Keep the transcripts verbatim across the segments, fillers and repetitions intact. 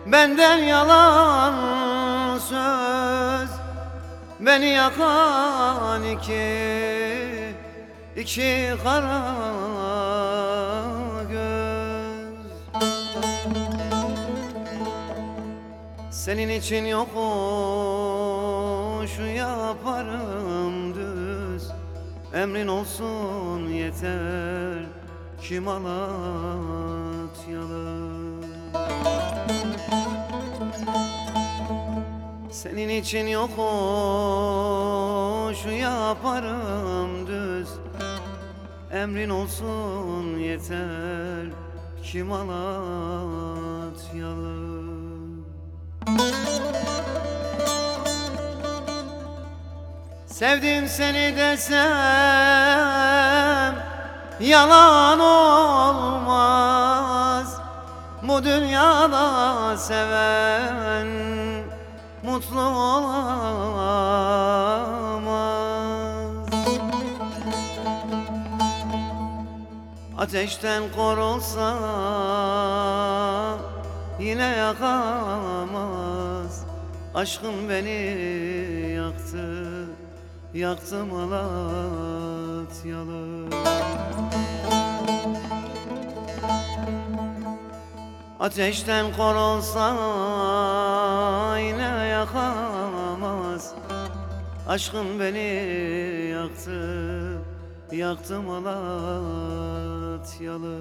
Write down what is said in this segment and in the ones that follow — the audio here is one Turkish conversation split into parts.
Benden yalan söz, beni yakan iki, iki kara göz. Senin için yokuşu yaparım düz, emrin olsun yeter ki Malatyalı. Senin için yokuşu yaparım düz, emrin olsun yeter ki Malatyalı. Sevdim seni desem yalan olmaz. Bu dünyada seven mutlu olamaz. Ateşten korulsa yine yakamaz. Aşkın beni yaktı, yaktı Malatyalı. Ateşten korulsa yine yakamaz. Aşkın beni yaktı, yaktı Malatyalı.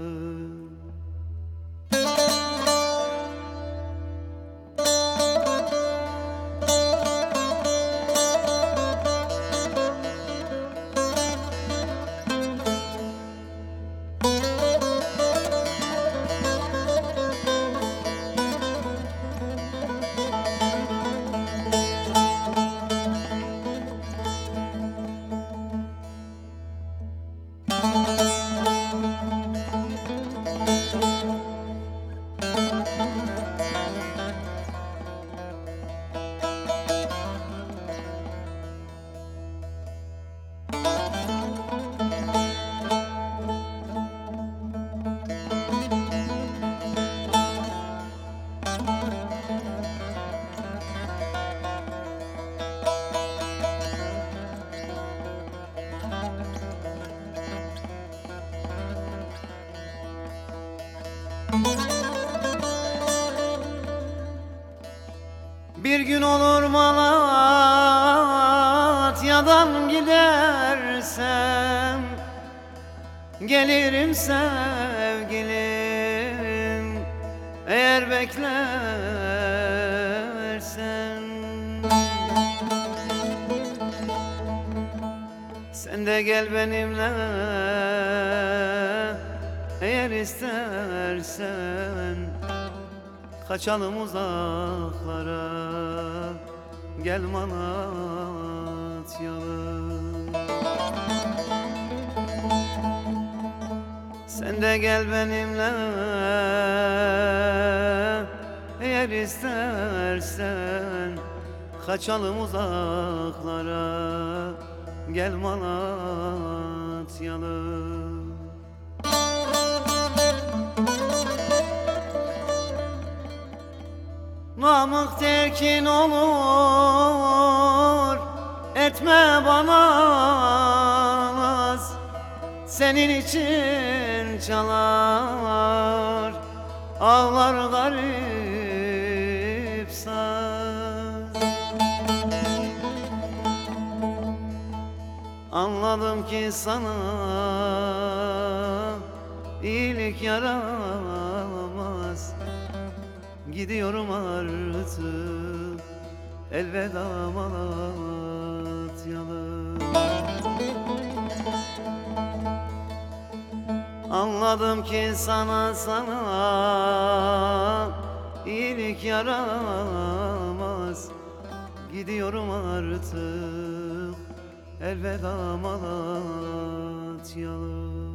Bir gün olur Malatya'dan gidersem, gelirim sevgilim eğer beklersen. Sen de gel benimle eğer istersen. Kaçalım uzaklara, gel Malatyalı. Sen de gel benimle eğer istersen. Kaçalım uzaklara, gel Malatyalı. Namık terkin olur, etme bana naz. Senin için çalar, ağlar garip saz. Anladım ki sana iyilik yaramaz. Gidiyorum artık, elveda Malatyalı. Anladım ki sana sana iyilik yaramaz. Gidiyorum artık, elveda Malatyalı.